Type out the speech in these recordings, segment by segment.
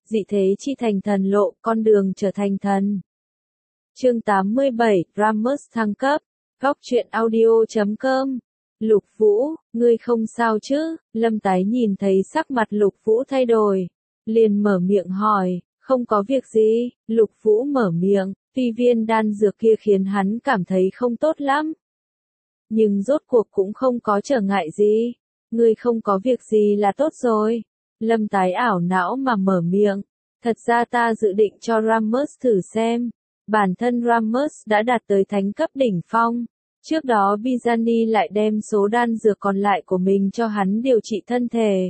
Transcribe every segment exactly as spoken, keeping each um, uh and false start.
dị thế chi thành thần lộ, con đường trở thành thần. Chương tám mươi bảy, Rammus thăng cấp. Góc truyện audio chấm com. Lục Vũ, ngươi không sao chứ? Lâm Tái nhìn thấy sắc mặt Lục Vũ thay đổi, liền mở miệng hỏi, không có việc gì. Lục Vũ mở miệng, tuy viên đan dược kia khiến hắn cảm thấy không tốt lắm, nhưng rốt cuộc cũng không có trở ngại gì. Ngươi không có việc gì là tốt rồi. Lâm Tái ảo não mà mở miệng, thật ra ta dự định cho Rammus thử xem. Bản thân Rammus đã đạt tới thánh cấp đỉnh phong. Trước đó Bizani lại đem số đan dược còn lại của mình cho hắn điều trị thân thể.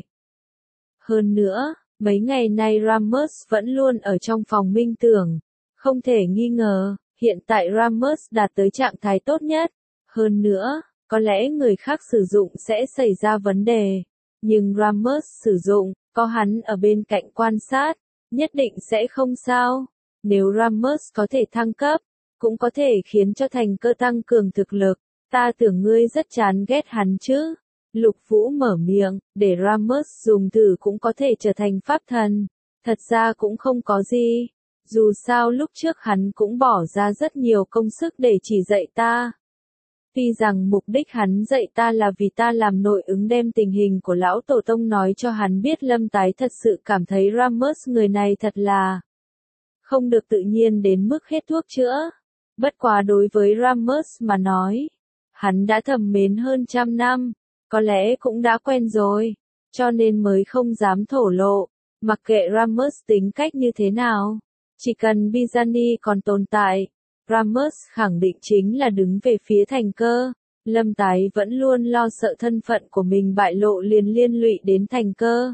Hơn nữa, mấy ngày nay Rammus vẫn luôn ở trong phòng minh tưởng. Không thể nghi ngờ, hiện tại Rammus đạt tới trạng thái tốt nhất. Hơn nữa, có lẽ người khác sử dụng sẽ xảy ra vấn đề. Nhưng Rammus sử dụng, có hắn ở bên cạnh quan sát, nhất định sẽ không sao. Nếu Rammus có thể thăng cấp, cũng có thể khiến cho Thành Cơ tăng cường thực lực. Ta tưởng ngươi rất chán ghét hắn chứ. Lục Vũ mở miệng, để Rammus dùng thử cũng có thể trở thành pháp thần. Thật ra cũng không có gì. Dù sao lúc trước hắn cũng bỏ ra rất nhiều công sức để chỉ dạy ta. Tuy rằng mục đích hắn dạy ta là vì ta làm nội ứng đem tình hình của lão tổ tông nói cho hắn biết. Lâm Tái thật sự cảm thấy Rammus người này thật là không được tự nhiên đến mức hết thuốc chữa. Bất quá đối với Rammus mà nói, hắn đã thầm mến hơn trăm năm, có lẽ cũng đã quen rồi, cho nên mới không dám thổ lộ. Mặc kệ Rammus tính cách như thế nào, chỉ cần Bizani còn tồn tại, Rammus khẳng định chính là đứng về phía Thành Cơ. Lâm Tái vẫn luôn lo sợ thân phận của mình bại lộ liền liên lụy đến Thành Cơ.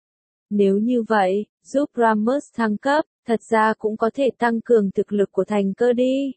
Nếu như vậy, giúp Rammus thăng cấp, thật ra cũng có thể tăng cường thực lực của Thành Cơ đi.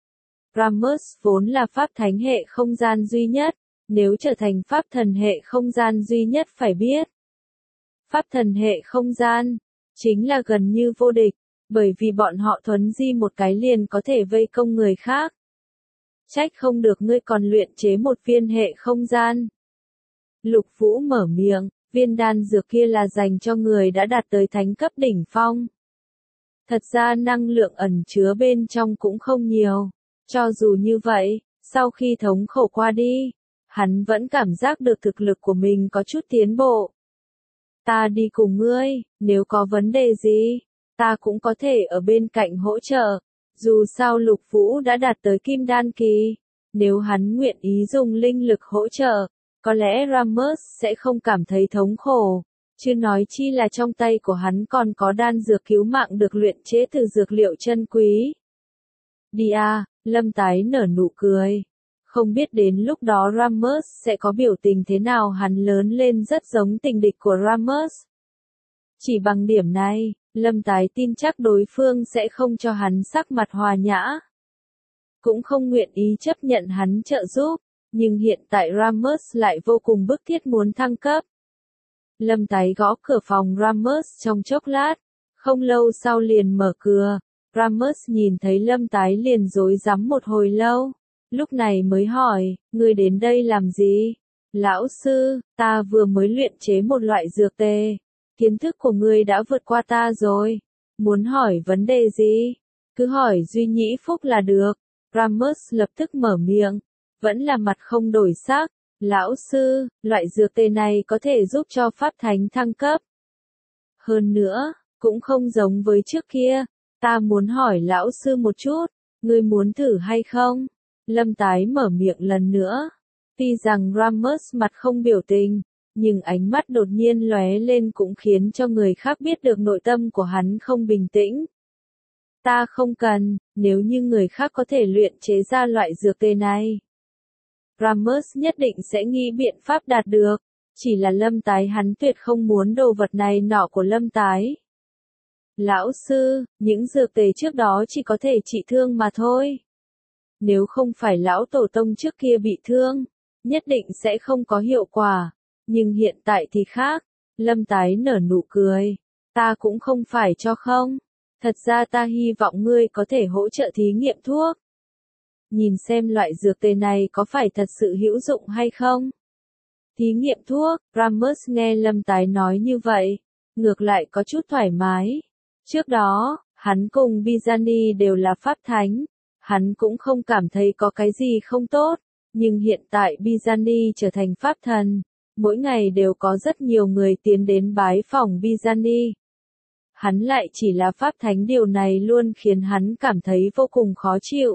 Rammus vốn là pháp thánh hệ không gian duy nhất, nếu trở thành pháp thần hệ không gian duy nhất phải biết. Pháp thần hệ không gian, chính là gần như vô địch, bởi vì bọn họ thuấn di một cái liền có thể vây công người khác. Trách không được ngươi còn luyện chế một viên hệ không gian. Lục Vũ mở miệng, viên đan dược kia là dành cho người đã đạt tới thánh cấp đỉnh phong. Thật ra năng lượng ẩn chứa bên trong cũng không nhiều. Cho dù như vậy, sau khi thống khổ qua đi, hắn vẫn cảm giác được thực lực của mình có chút tiến bộ. Ta đi cùng ngươi, nếu có vấn đề gì, ta cũng có thể ở bên cạnh hỗ trợ. Dù sao Lục Vũ đã đạt tới kim đan kỳ, nếu hắn nguyện ý dùng linh lực hỗ trợ, có lẽ Rammus sẽ không cảm thấy thống khổ. Chứ nói chi là trong tay của hắn còn có đan dược cứu mạng được luyện chế từ dược liệu chân quý. Đi à, Lâm Tái nở nụ cười. Không biết đến lúc đó Rammus sẽ có biểu tình thế nào. Hắn lớn lên rất giống tình địch của Rammus. Chỉ bằng điểm này, Lâm Tái tin chắc đối phương sẽ không cho hắn sắc mặt hòa nhã. Cũng không nguyện ý chấp nhận hắn trợ giúp, nhưng hiện tại Rammus lại vô cùng bức thiết muốn thăng cấp. Lâm Tái gõ cửa phòng Rammus trong chốc lát, không lâu sau liền mở cửa. Rammus nhìn thấy Lâm Tái liền rối rắm một hồi lâu, lúc này mới hỏi, ngươi đến đây làm gì? Lão sư, ta vừa mới luyện chế một loại dược tề, kiến thức của ngươi đã vượt qua ta rồi, muốn hỏi vấn đề gì? Cứ hỏi Duy Nhĩ Phúc là được. Rammus lập tức mở miệng, vẫn là mặt không đổi sắc, lão sư, loại dược tề này có thể giúp cho pháp thánh thăng cấp. Hơn nữa, cũng không giống với trước kia. Ta muốn hỏi lão sư một chút, ngươi muốn thử hay không? Lâm Tái mở miệng lần nữa. Tuy rằng Rammus mặt không biểu tình, nhưng ánh mắt đột nhiên lóe lên cũng khiến cho người khác biết được nội tâm của hắn không bình tĩnh. Ta không cần, nếu như người khác có thể luyện chế ra loại dược tề này, Rammus nhất định sẽ nghĩ biện pháp đạt được. Chỉ là Lâm Tái hắn tuyệt không muốn đồ vật này nọ của Lâm Tái. Lão sư, những dược tề trước đó chỉ có thể trị thương mà thôi. Nếu không phải lão tổ tông trước kia bị thương, nhất định sẽ không có hiệu quả. Nhưng hiện tại thì khác. Lâm Tái nở nụ cười. Ta cũng không phải cho không. Thật ra ta hy vọng ngươi có thể hỗ trợ thí nghiệm thuốc. Nhìn xem loại dược tề này có phải thật sự hữu dụng hay không. Thí nghiệm thuốc, Rammus nghe Lâm Tái nói như vậy, ngược lại có chút thoải mái. Trước đó, hắn cùng Bizani đều là pháp thánh, hắn cũng không cảm thấy có cái gì không tốt, nhưng hiện tại Bizani trở thành pháp thần, mỗi ngày đều có rất nhiều người tiến đến bái phỏng Bizani. Hắn lại chỉ là pháp thánh, điều này luôn khiến hắn cảm thấy vô cùng khó chịu.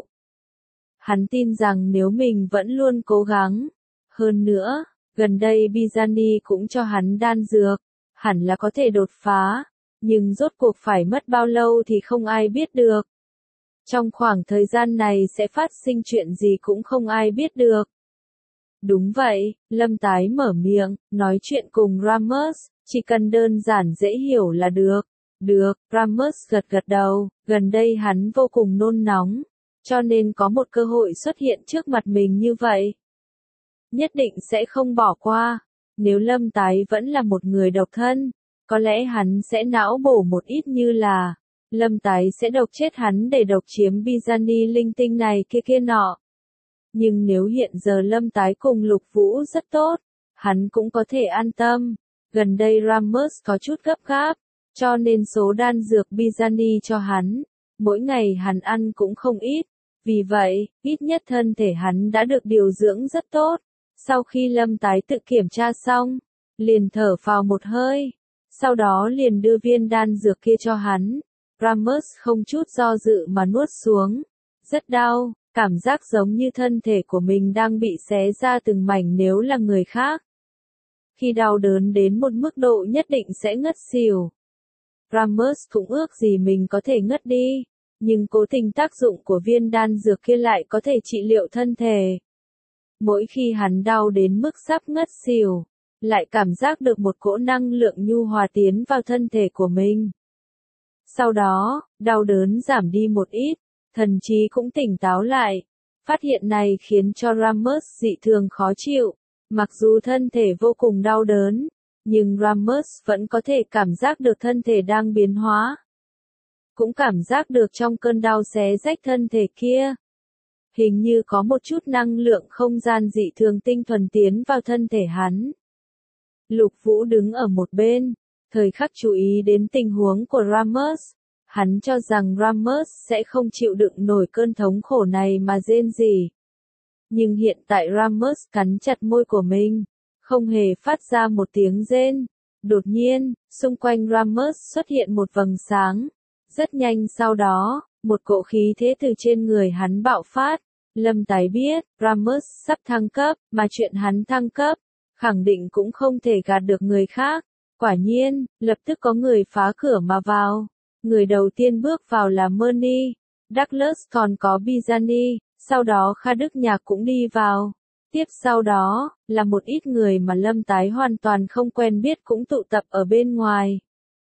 Hắn tin rằng nếu mình vẫn luôn cố gắng, hơn nữa, gần đây Bizani cũng cho hắn đan dược, hẳn là có thể đột phá, nhưng rốt cuộc phải mất bao lâu thì không ai biết được. Trong khoảng thời gian này sẽ phát sinh chuyện gì cũng không ai biết được. Đúng vậy, Lâm Tái mở miệng, nói chuyện cùng Ramos, chỉ cần đơn giản dễ hiểu là được. Được, Ramos gật gật đầu, gần đây hắn vô cùng nôn nóng, cho nên có một cơ hội xuất hiện trước mặt mình như vậy. Nhất định sẽ không bỏ qua, nếu Lâm Tái vẫn là một người độc thân, có lẽ hắn sẽ não bổ một ít như là, Lâm Tái sẽ độc chết hắn để độc chiếm Bizani linh tinh này kia kia nọ. Nhưng nếu hiện giờ Lâm Tái cùng Lục Vũ rất tốt, hắn cũng có thể an tâm. Gần đây Ramos có chút gấp gáp, cho nên số đan dược Bizani cho hắn, mỗi ngày hắn ăn cũng không ít. Vì vậy, ít nhất thân thể hắn đã được điều dưỡng rất tốt. Sau khi Lâm Tái tự kiểm tra xong, liền thở phào một hơi, sau đó liền đưa viên đan dược kia cho hắn. Ramos không chút do dự mà nuốt xuống. Rất đau, cảm giác giống như thân thể của mình đang bị xé ra từng mảnh nếu là người khác. Khi đau đớn đến một mức độ nhất định sẽ ngất xỉu. Ramos cũng ước gì mình có thể ngất đi, nhưng cố tình tác dụng của viên đan dược kia lại có thể trị liệu thân thể. Mỗi khi hắn đau đến mức sắp ngất xỉu, lại cảm giác được một cỗ năng lượng nhu hòa tiến vào thân thể của mình. Sau đó, đau đớn giảm đi một ít, thần trí cũng tỉnh táo lại. Phát hiện này khiến cho Ramos dị thường khó chịu. Mặc dù thân thể vô cùng đau đớn, nhưng Ramos vẫn có thể cảm giác được thân thể đang biến hóa. Cũng cảm giác được trong cơn đau xé rách thân thể kia, hình như có một chút năng lượng không gian dị thường tinh thuần tiến vào thân thể hắn. Lục Vũ đứng ở một bên, thời khắc chú ý đến tình huống của Ramos. Hắn cho rằng Ramos sẽ không chịu đựng nổi cơn thống khổ này mà rên rỉ. Nhưng hiện tại Ramos cắn chặt môi của mình, không hề phát ra một tiếng rên. Đột nhiên, xung quanh Ramos xuất hiện một vầng sáng. Rất nhanh sau đó, một cỗ khí thế từ trên người hắn bạo phát. Lâm Tái biết, Ramos sắp thăng cấp, mà chuyện hắn thăng cấp, khẳng định cũng không thể gạt được người khác. Quả nhiên, lập tức có người phá cửa mà vào. Người đầu tiên bước vào là Merny, Douglas còn có Bizani, sau đó Kha Đức Nhạc cũng đi vào. Tiếp sau đó, là một ít người mà Lâm Tái hoàn toàn không quen biết cũng tụ tập ở bên ngoài.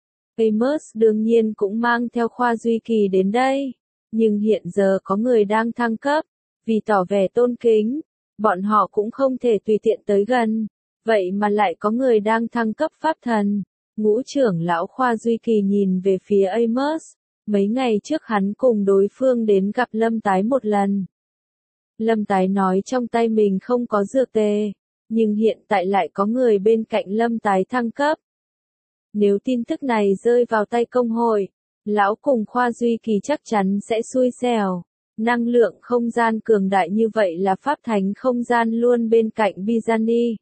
Amos đương nhiên cũng mang theo Khoa Duy Kỳ đến đây, nhưng hiện giờ có người đang thăng cấp, vì tỏ vẻ tôn kính, bọn họ cũng không thể tùy tiện tới gần, vậy mà lại có người đang thăng cấp pháp thần. Ngũ trưởng lão Khoa Duy Kỳ nhìn về phía Amos, mấy ngày trước hắn cùng đối phương đến gặp Lâm Tái một lần. Lâm Tái nói trong tay mình không có dược tề, nhưng hiện tại lại có người bên cạnh Lâm Tái thăng cấp. Nếu tin tức này rơi vào tay công hội, lão cùng Khoa Duy Kỳ chắc chắn sẽ xui xẻo. Năng lượng không gian cường đại như vậy là pháp thánh không gian luôn bên cạnh Bizani.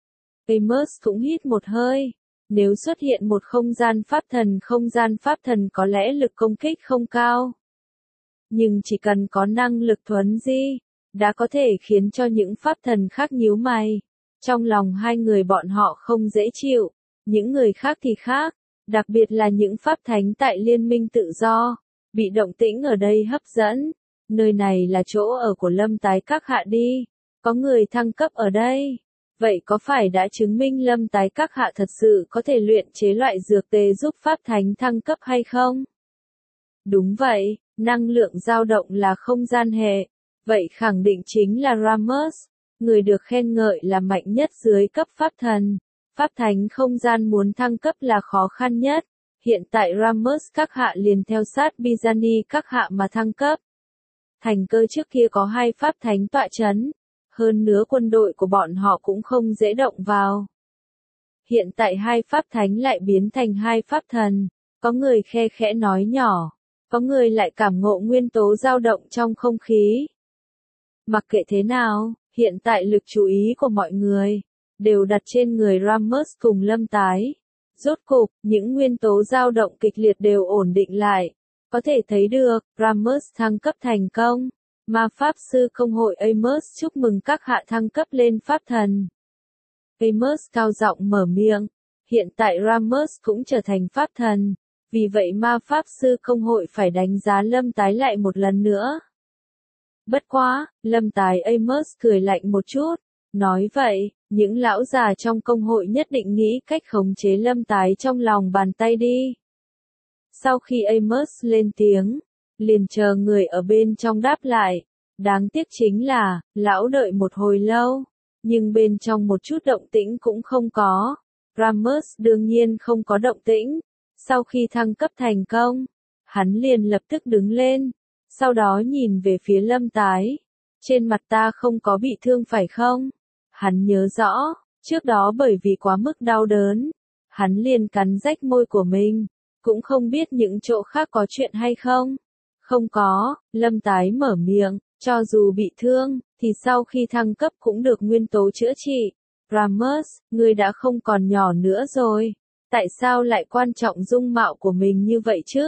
Amos cũng hít một hơi. Nếu xuất hiện một không gian pháp thần, không gian pháp thần có lẽ lực công kích không cao. Nhưng chỉ cần có năng lực thuấn di, đã có thể khiến cho những pháp thần khác nhíu mày. Trong lòng hai người bọn họ không dễ chịu, những người khác thì khác, đặc biệt là những pháp thánh tại Liên minh tự do, bị động tĩnh ở đây hấp dẫn. Nơi này là chỗ ở của Lâm Tái các hạ đi, có người thăng cấp ở đây. Vậy có phải đã chứng minh Lâm Tái các hạ thật sự có thể luyện chế loại dược tề giúp pháp thánh thăng cấp hay không? Đúng vậy, năng lượng dao động là không gian hệ, vậy khẳng định chính là Ramos, người được khen ngợi là mạnh nhất dưới cấp pháp thần. Pháp thánh không gian muốn thăng cấp là khó khăn nhất, hiện tại Ramos các hạ liền theo sát Bizani các hạ mà thăng cấp. Thành cơ trước kia có hai pháp thánh tọa chấn. Hơn nữa quân đội của bọn họ cũng không dễ động vào. Hiện tại hai pháp thánh lại biến thành hai pháp thần, Có người khe khẽ nói nhỏ, có người lại cảm ngộ nguyên tố dao động trong không khí. Mặc kệ thế nào, hiện tại lực chú ý của mọi người đều đặt trên người Rammus cùng Lâm Tái. Rốt cục, những nguyên tố dao động kịch liệt đều ổn định lại. Có thể thấy được, Rammus thăng cấp thành công. Ma Pháp Sư Công hội Amos chúc mừng các hạ thăng cấp lên Pháp Thần. Amos cao giọng mở miệng. Hiện tại Rammus cũng trở thành Pháp Thần. Vì vậy Ma Pháp Sư Công hội phải đánh giá Lâm Tái lại một lần nữa. Bất quá, Lâm Tái Amos cười lạnh một chút. Nói vậy, những lão già trong công hội nhất định nghĩ cách khống chế Lâm Tái trong lòng bàn tay đi. Sau khi Amos lên tiếng, liền chờ người ở bên trong đáp lại. Đáng tiếc chính là, lão đợi một hồi lâu, nhưng bên trong một chút động tĩnh cũng không có. Rammus đương nhiên không có động tĩnh. Sau khi thăng cấp thành công, hắn liền lập tức đứng lên, sau đó nhìn về phía Lâm Tái. Trên mặt ta không có bị thương phải không? Hắn nhớ rõ, trước đó bởi vì quá mức đau đớn, hắn liền cắn rách môi của mình, cũng không biết những chỗ khác có chuyện hay không. Không có, Lâm Tái mở miệng, cho dù bị thương, thì sau khi thăng cấp cũng được nguyên tố chữa trị. Rammus, ngươi đã không còn nhỏ nữa rồi, tại sao lại quan trọng dung mạo của mình như vậy chứ?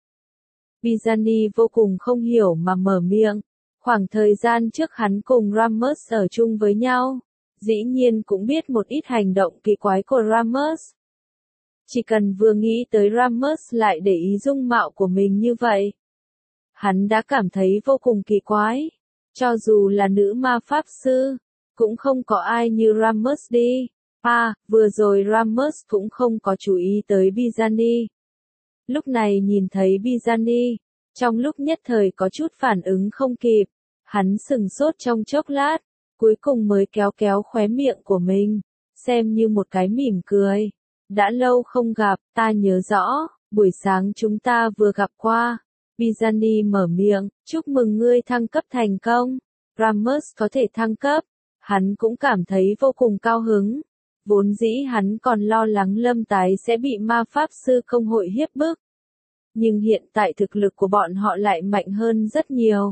Bizani vô cùng không hiểu mà mở miệng. Khoảng thời gian trước hắn cùng Rammus ở chung với nhau, dĩ nhiên cũng biết một ít hành động kỳ quái của Rammus. Chỉ cần vừa nghĩ tới Rammus lại để ý dung mạo của mình như vậy, hắn đã cảm thấy vô cùng kỳ quái. Cho dù là nữ ma pháp sư, cũng không có ai như Rammus đi. À, vừa rồi Rammus cũng không có chú ý tới Bizani. Lúc này nhìn thấy Bizani, trong lúc nhất thời có chút phản ứng không kịp, hắn sừng sốt trong chốc lát, cuối cùng mới kéo kéo khóe miệng của mình, xem như một cái mỉm cười. Đã lâu không gặp, ta nhớ rõ, buổi sáng chúng ta vừa gặp qua. Bizani mở miệng, chúc mừng ngươi thăng cấp thành công. Rammus có thể thăng cấp, hắn cũng cảm thấy vô cùng cao hứng. Vốn dĩ hắn còn lo lắng Lâm Tái sẽ bị ma pháp sư công hội hiếp bức. Nhưng hiện tại thực lực của bọn họ lại mạnh hơn rất nhiều.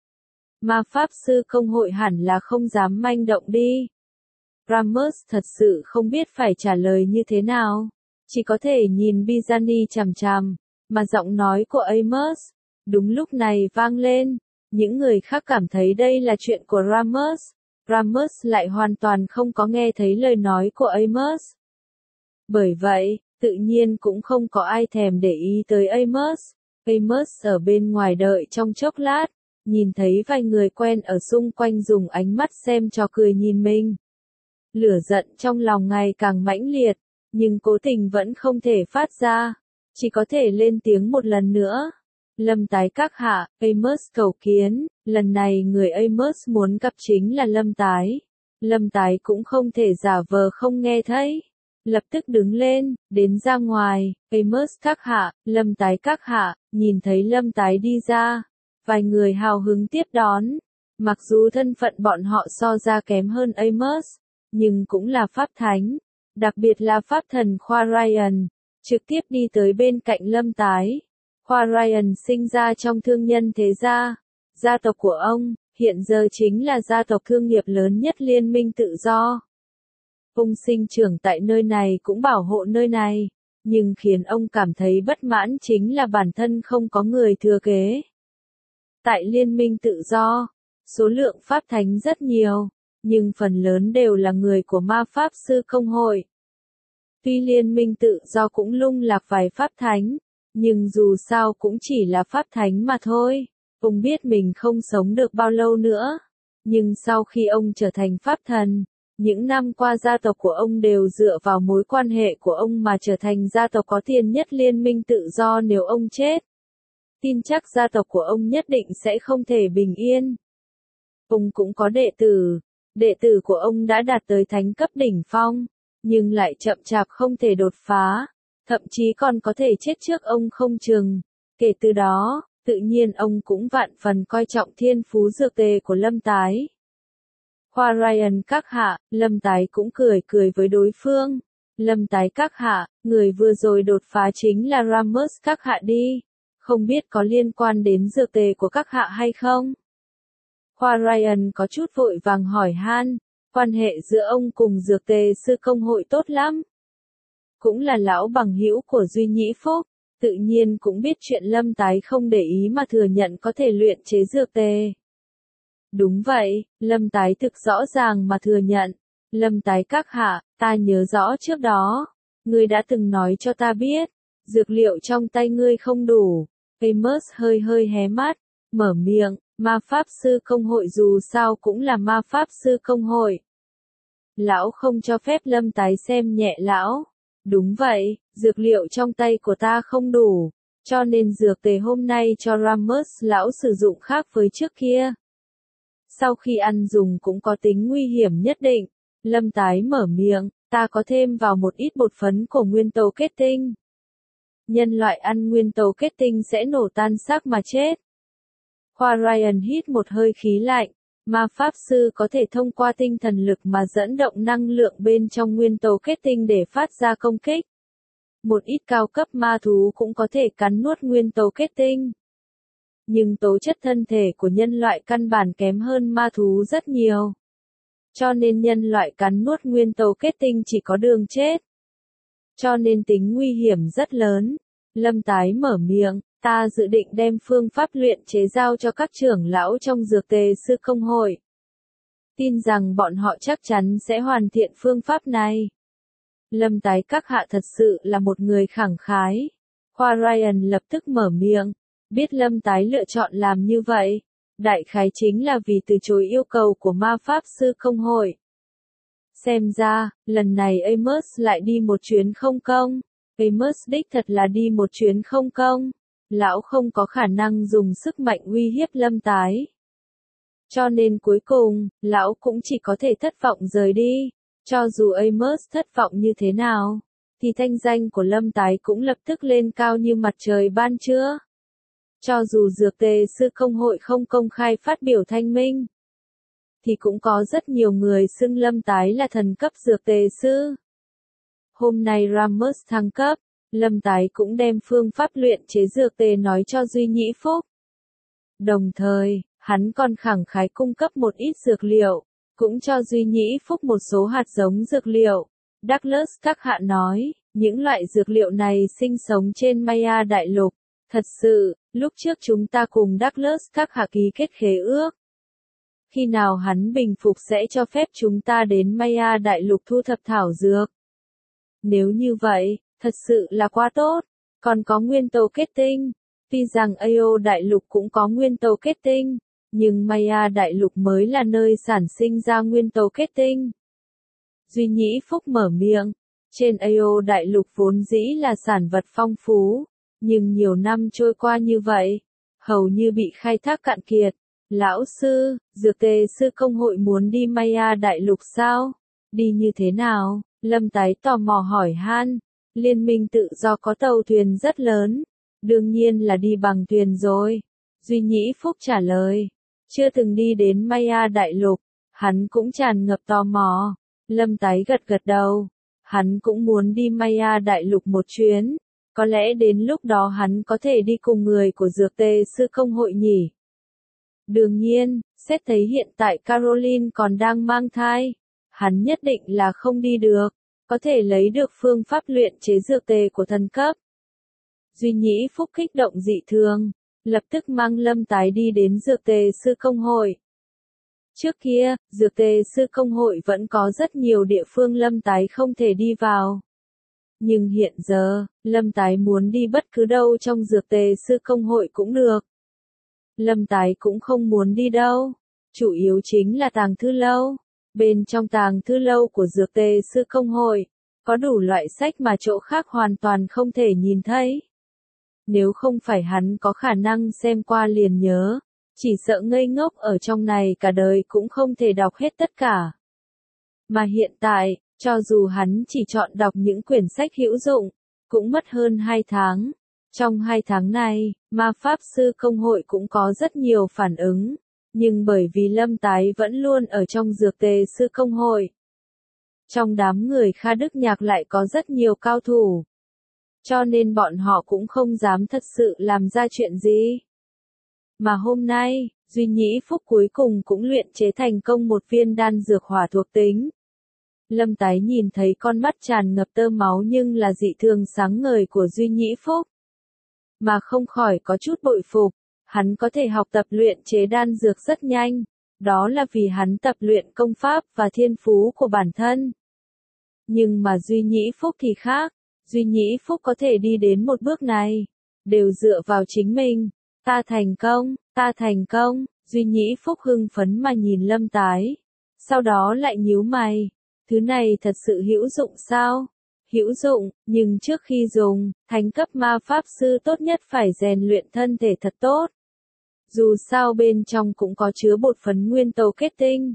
Ma pháp sư công hội hẳn là không dám manh động đi. Rammus thật sự không biết phải trả lời như thế nào. Chỉ có thể nhìn Bizani chằm chằm, mà giọng nói của Amos, đúng lúc này vang lên. Những người khác cảm thấy đây là chuyện của Rammus. Rammus lại hoàn toàn không có nghe thấy lời nói của Amos. Bởi vậy, tự nhiên cũng không có ai thèm để ý tới Amos. Amos ở bên ngoài đợi trong chốc lát, nhìn thấy vài người quen ở xung quanh dùng ánh mắt xem trò cười nhìn mình. Lửa giận trong lòng ngày càng mãnh liệt, nhưng cố tình vẫn không thể phát ra, chỉ có thể lên tiếng một lần nữa. Lâm Tái các hạ, Amos cầu kiến, lần này người Amos muốn gặp chính là Lâm Tái. Lâm Tái cũng không thể giả vờ không nghe thấy. Lập tức đứng lên, đến ra ngoài. Amos các hạ, Lâm Tái các hạ, nhìn thấy Lâm Tái đi ra. Vài người hào hứng tiếp đón. Mặc dù thân phận bọn họ so ra kém hơn Amos, nhưng cũng là pháp thánh. Đặc biệt là pháp thần Khoa Ryan, trực tiếp đi tới bên cạnh Lâm Tái. Khoa Ryan sinh ra trong thương nhân thế gia. Gia tộc của ông, hiện giờ chính là gia tộc thương nghiệp lớn nhất Liên minh tự do. Ông sinh trưởng tại nơi này cũng bảo hộ nơi này, nhưng khiến ông cảm thấy bất mãn chính là bản thân không có người thừa kế. Tại Liên minh tự do, số lượng pháp thánh rất nhiều, nhưng phần lớn đều là người của ma pháp sư công hội. Tuy Liên minh tự do cũng lung lạc vài pháp thánh, nhưng dù sao cũng chỉ là pháp thánh mà thôi. Ông biết mình không sống được bao lâu nữa. Nhưng sau khi ông trở thành pháp thần, những năm qua gia tộc của ông đều dựa vào mối quan hệ của ông mà trở thành gia tộc có tiền nhất Liên minh tự do nếu ông chết. Tin chắc gia tộc của ông nhất định sẽ không thể bình yên. Ông cũng có đệ tử. Đệ tử của ông đã đạt tới thánh cấp đỉnh phong, nhưng lại chậm chạp không thể đột phá. Thậm chí còn có thể chết trước ông không chừng. Kể từ đó, tự nhiên ông cũng vạn phần coi trọng thiên phú dược tề của Lâm Tái. Khoa Ryan các hạ, Lâm Tái cũng cười cười với đối phương. Lâm Tái các hạ, người vừa rồi đột phá chính là Ramos các hạ đi. Không biết có liên quan đến dược tề của các hạ hay không? Khoa Ryan có chút vội vàng hỏi han, quan hệ giữa ông cùng dược tề sư công hội tốt lắm. Cũng là lão bằng hữu của Duy Nhĩ Phúc, tự nhiên cũng biết chuyện Lâm Tái không để ý mà thừa nhận có thể luyện chế dược tề. Đúng vậy, Lâm Tái thực rõ ràng mà thừa nhận. Lâm Tái các hạ, ta nhớ rõ trước đó, ngươi đã từng nói cho ta biết, dược liệu trong tay ngươi không đủ. Amos hơi hơi hé mắt, mở miệng, ma pháp sư công hội dù sao cũng là ma pháp sư công hội. Lão không cho phép Lâm Tái xem nhẹ lão. Đúng vậy, dược liệu trong tay của ta không đủ, cho nên dược tề hôm nay cho Ramos lão sử dụng khác với trước kia. Sau khi ăn dùng cũng có tính nguy hiểm nhất định. Lâm Tái mở miệng, ta có thêm vào một ít bột phấn của nguyên tố kết tinh. Nhân loại ăn nguyên tố kết tinh sẽ nổ tan xác mà chết. Khoa Ryan hít một hơi khí lạnh, ma pháp sư có thể thông qua tinh thần lực mà dẫn động năng lượng bên trong nguyên tố kết tinh để phát ra công kích. Một ít cao cấp ma thú cũng có thể cắn nuốt nguyên tố kết tinh. Nhưng tố chất thân thể của nhân loại căn bản kém hơn ma thú rất nhiều. Cho nên nhân loại cắn nuốt nguyên tố kết tinh chỉ có đường chết. Cho nên tính nguy hiểm rất lớn. Lâm Tái mở miệng, ta dự định đem phương pháp luyện chế giao cho các trưởng lão trong dược tề sư công hội. Tin rằng bọn họ chắc chắn sẽ hoàn thiện phương pháp này. Lâm Tái các hạ thật sự là một người khẳng khái. Khoa Ryan lập tức mở miệng, biết Lâm Tái lựa chọn làm như vậy. Đại khái chính là vì từ chối yêu cầu của ma pháp sư công hội. Xem ra, lần này Amos lại đi một chuyến không công. Amos đích thật là đi một chuyến không công. Lão không có khả năng dùng sức mạnh uy hiếp Lâm Tái. Cho nên cuối cùng, lão cũng chỉ có thể thất vọng rời đi. Cho dù Amos thất vọng như thế nào, thì thanh danh của Lâm Tái cũng lập tức lên cao như mặt trời ban trưa. Cho dù dược tề sư công hội không công khai phát biểu thanh minh, thì cũng có rất nhiều người xưng Lâm Tái là thần cấp dược tề sư. Hôm nay Ramos thăng cấp, Lâm Tái cũng đem phương pháp luyện chế dược tề nói cho Duy Nhĩ Phúc. Đồng thời, hắn còn khẳng khái cung cấp một ít dược liệu, cũng cho Duy Nhĩ Phúc một số hạt giống dược liệu. Douglas các hạ nói, những loại dược liệu này sinh sống trên Maya đại lục. Thật sự, lúc trước chúng ta cùng Douglas các hạ ký kết khế ước. Khi nào hắn bình phục sẽ cho phép chúng ta đến Maya đại lục thu thập thảo dược. Nếu như vậy, thật sự là quá tốt. Còn có nguyên tố kết tinh. Tuy rằng a o đại lục cũng có nguyên tố kết tinh, nhưng Maya đại lục mới là nơi sản sinh ra nguyên tố kết tinh. Duy Nhĩ Phúc mở miệng. Trên a o đại lục vốn dĩ là sản vật phong phú. Nhưng nhiều năm trôi qua như vậy, hầu như bị khai thác cạn kiệt. Lão sư, dược tề sư công hội muốn đi Maya đại lục sao? Đi như thế nào? Lâm Tái tò mò hỏi han. Liên minh tự do có tàu thuyền rất lớn. Đương nhiên là đi bằng thuyền rồi. Duy Nhĩ Phúc trả lời. Chưa từng đi đến Maya đại lục, hắn cũng tràn ngập tò mò. Lâm Tái gật gật đầu. Hắn cũng muốn đi Maya đại lục một chuyến. Có lẽ đến lúc đó hắn có thể đi cùng người của dược tề sư công hội nhỉ. Đương nhiên, xét thấy hiện tại Caroline còn đang mang thai, hắn nhất định là không đi được, có thể lấy được phương pháp luyện chế dược tề của thần cấp. Duy Nhĩ Phúc kích động dị thường, lập tức mang Lâm Tái đi đến dược tề sư công hội. Trước kia, dược tề sư công hội vẫn có rất nhiều địa phương Lâm Tái không thể đi vào. Nhưng hiện giờ, Lâm Tái muốn đi bất cứ đâu trong dược tề sư công hội cũng được. Lâm Tái cũng không muốn đi đâu. Chủ yếu chính là tàng thư lâu. Bên trong tàng thư lâu của dược tề sư công hội, có đủ loại sách mà chỗ khác hoàn toàn không thể nhìn thấy. Nếu không phải hắn có khả năng xem qua liền nhớ, chỉ sợ ngây ngốc ở trong này cả đời cũng không thể đọc hết tất cả. Mà hiện tại, cho dù hắn chỉ chọn đọc những quyển sách hữu dụng, cũng mất hơn hai tháng. Trong hai tháng này, ma pháp sư công hội cũng có rất nhiều phản ứng, nhưng bởi vì Lâm Tái vẫn luôn ở trong dược tề sư công hội, Trong đám người Kha Đức Nhạc lại có rất nhiều cao thủ. Cho nên bọn họ cũng không dám thật sự làm ra chuyện gì. Mà hôm nay, Duy Nhĩ Phúc cuối cùng cũng luyện chế thành công một viên đan dược hỏa thuộc tính. Lâm Tái nhìn thấy con mắt tràn ngập tơ máu nhưng là dị thường sáng ngời của Duy Nhĩ Phúc. Mà không khỏi có chút bội phục, hắn có thể học tập luyện chế đan dược rất nhanh. Đó là vì hắn tập luyện công pháp và thiên phú của bản thân. Nhưng mà Duy Nhĩ Phúc thì khác. Duy Nhĩ Phúc có thể đi đến một bước này, đều dựa vào chính mình. Ta thành công, ta thành công, Duy Nhĩ Phúc hưng phấn mà nhìn Lâm Tái. Sau đó lại nhíu mày, thứ này thật sự hữu dụng sao? Hữu dụng, nhưng trước khi dùng, thánh cấp ma pháp sư tốt nhất phải rèn luyện thân thể thật tốt. Dù sao bên trong cũng có chứa bột phấn nguyên tố kết tinh.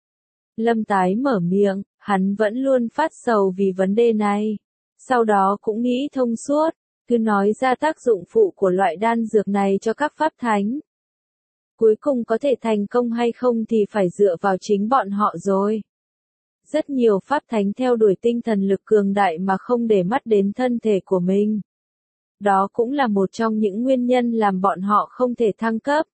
Lâm Tái mở miệng, hắn vẫn luôn phát sầu vì vấn đề này. Sau đó cũng nghĩ thông suốt, cứ nói ra tác dụng phụ của loại đan dược này cho các pháp thánh. Cuối cùng có thể thành công hay không thì phải dựa vào chính bọn họ rồi. Rất nhiều pháp thánh theo đuổi tinh thần lực cường đại mà không để mắt đến thân thể của mình. Đó cũng là một trong những nguyên nhân làm bọn họ không thể thăng cấp.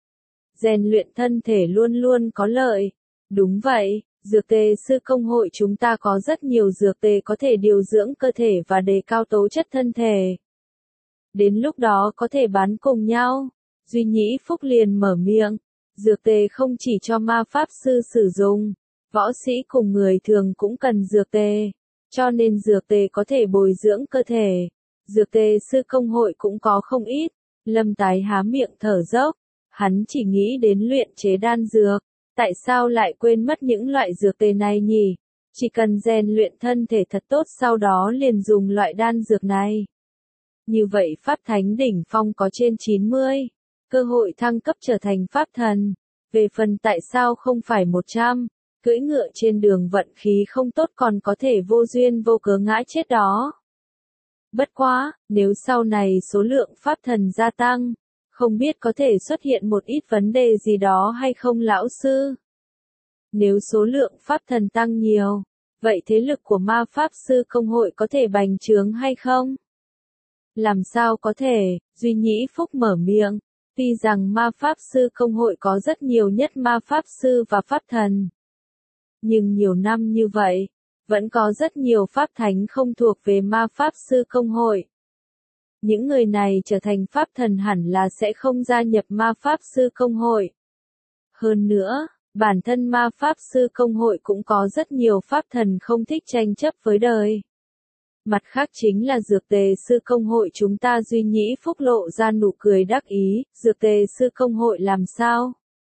Rèn luyện thân thể luôn luôn có lợi. Đúng vậy, dược tề sư công hội chúng ta có rất nhiều dược tề có thể điều dưỡng cơ thể và đề cao tố chất thân thể. Đến lúc đó có thể bán cùng nhau. Duy Nhĩ Phúc liền mở miệng. Dược tề không chỉ cho ma pháp sư sử dụng. Võ sĩ cùng người thường cũng cần dược tề. Cho nên dược tề có thể bồi dưỡng cơ thể. Dược tề sư công hội cũng có không ít. Lâm Tái há miệng thở dốc. Hắn chỉ nghĩ đến luyện chế đan dược. Tại sao lại quên mất những loại dược tề này nhỉ? Chỉ cần rèn luyện thân thể thật tốt sau đó liền dùng loại đan dược này. Như vậy pháp thánh đỉnh phong có trên chín mươi. Cơ hội thăng cấp trở thành pháp thần. Về phần tại sao không phải một trăm. Cưỡi ngựa trên đường vận khí không tốt còn có thể vô duyên vô cớ ngã chết đó. Bất quá, nếu sau này số lượng pháp thần gia tăng, không biết có thể xuất hiện một ít vấn đề gì đó hay không lão sư? Nếu số lượng pháp thần tăng nhiều, vậy thế lực của ma pháp sư công hội có thể bành trướng hay không? Làm sao có thể, Duy Nhĩ Phúc mở miệng, tuy rằng ma pháp sư công hội có rất nhiều nhất ma pháp sư và pháp thần. Nhưng nhiều năm như vậy, vẫn có rất nhiều pháp thánh không thuộc về ma pháp sư công hội. Những người này trở thành pháp thần hẳn là sẽ không gia nhập ma pháp sư công hội. Hơn nữa, bản thân ma pháp sư công hội cũng có rất nhiều pháp thần không thích tranh chấp với đời. Mặt khác chính là dược tề sư công hội chúng ta Duy Nhĩ Phúc lộ ra nụ cười đắc ý, dược tề sư công hội làm sao?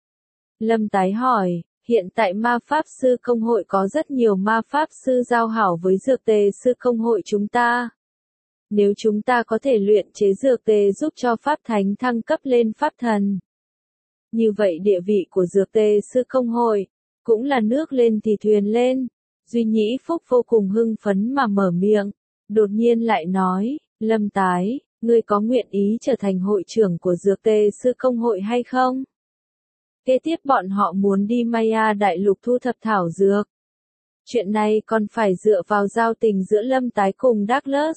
Lâm Tái hỏi, hiện tại ma pháp sư công hội có rất nhiều ma pháp sư giao hảo với dược tề sư công hội chúng ta. Nếu chúng ta có thể luyện chế dược tề giúp cho pháp thánh thăng cấp lên pháp thần. Như vậy địa vị của dược tề sư công hội, cũng là nước lên thì thuyền lên. Duy Nhĩ Phúc vô cùng hưng phấn mà mở miệng, đột nhiên lại nói, Lâm Tái, ngươi có nguyện ý trở thành hội trưởng của dược tề sư công hội hay không? Kế tiếp bọn họ muốn đi Maya đại lục thu thập thảo dược. Chuyện này còn phải dựa vào giao tình giữa Lâm Tái cùng Douglas.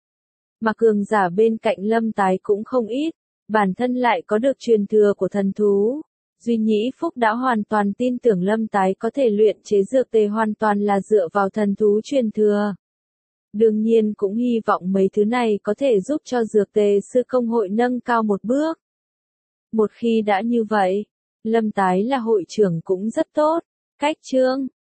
Mà cường giả bên cạnh Lâm Tái cũng không ít, bản thân lại có được truyền thừa của thần thú. Duy Nhĩ Phúc đã hoàn toàn tin tưởng Lâm Tái có thể luyện chế dược tề hoàn toàn là dựa vào thần thú truyền thừa. Đương nhiên cũng hy vọng mấy thứ này có thể giúp cho dược tề sư công hội nâng cao một bước. Một khi đã như vậy, Lâm Tái là hội trưởng cũng rất tốt. Cách chương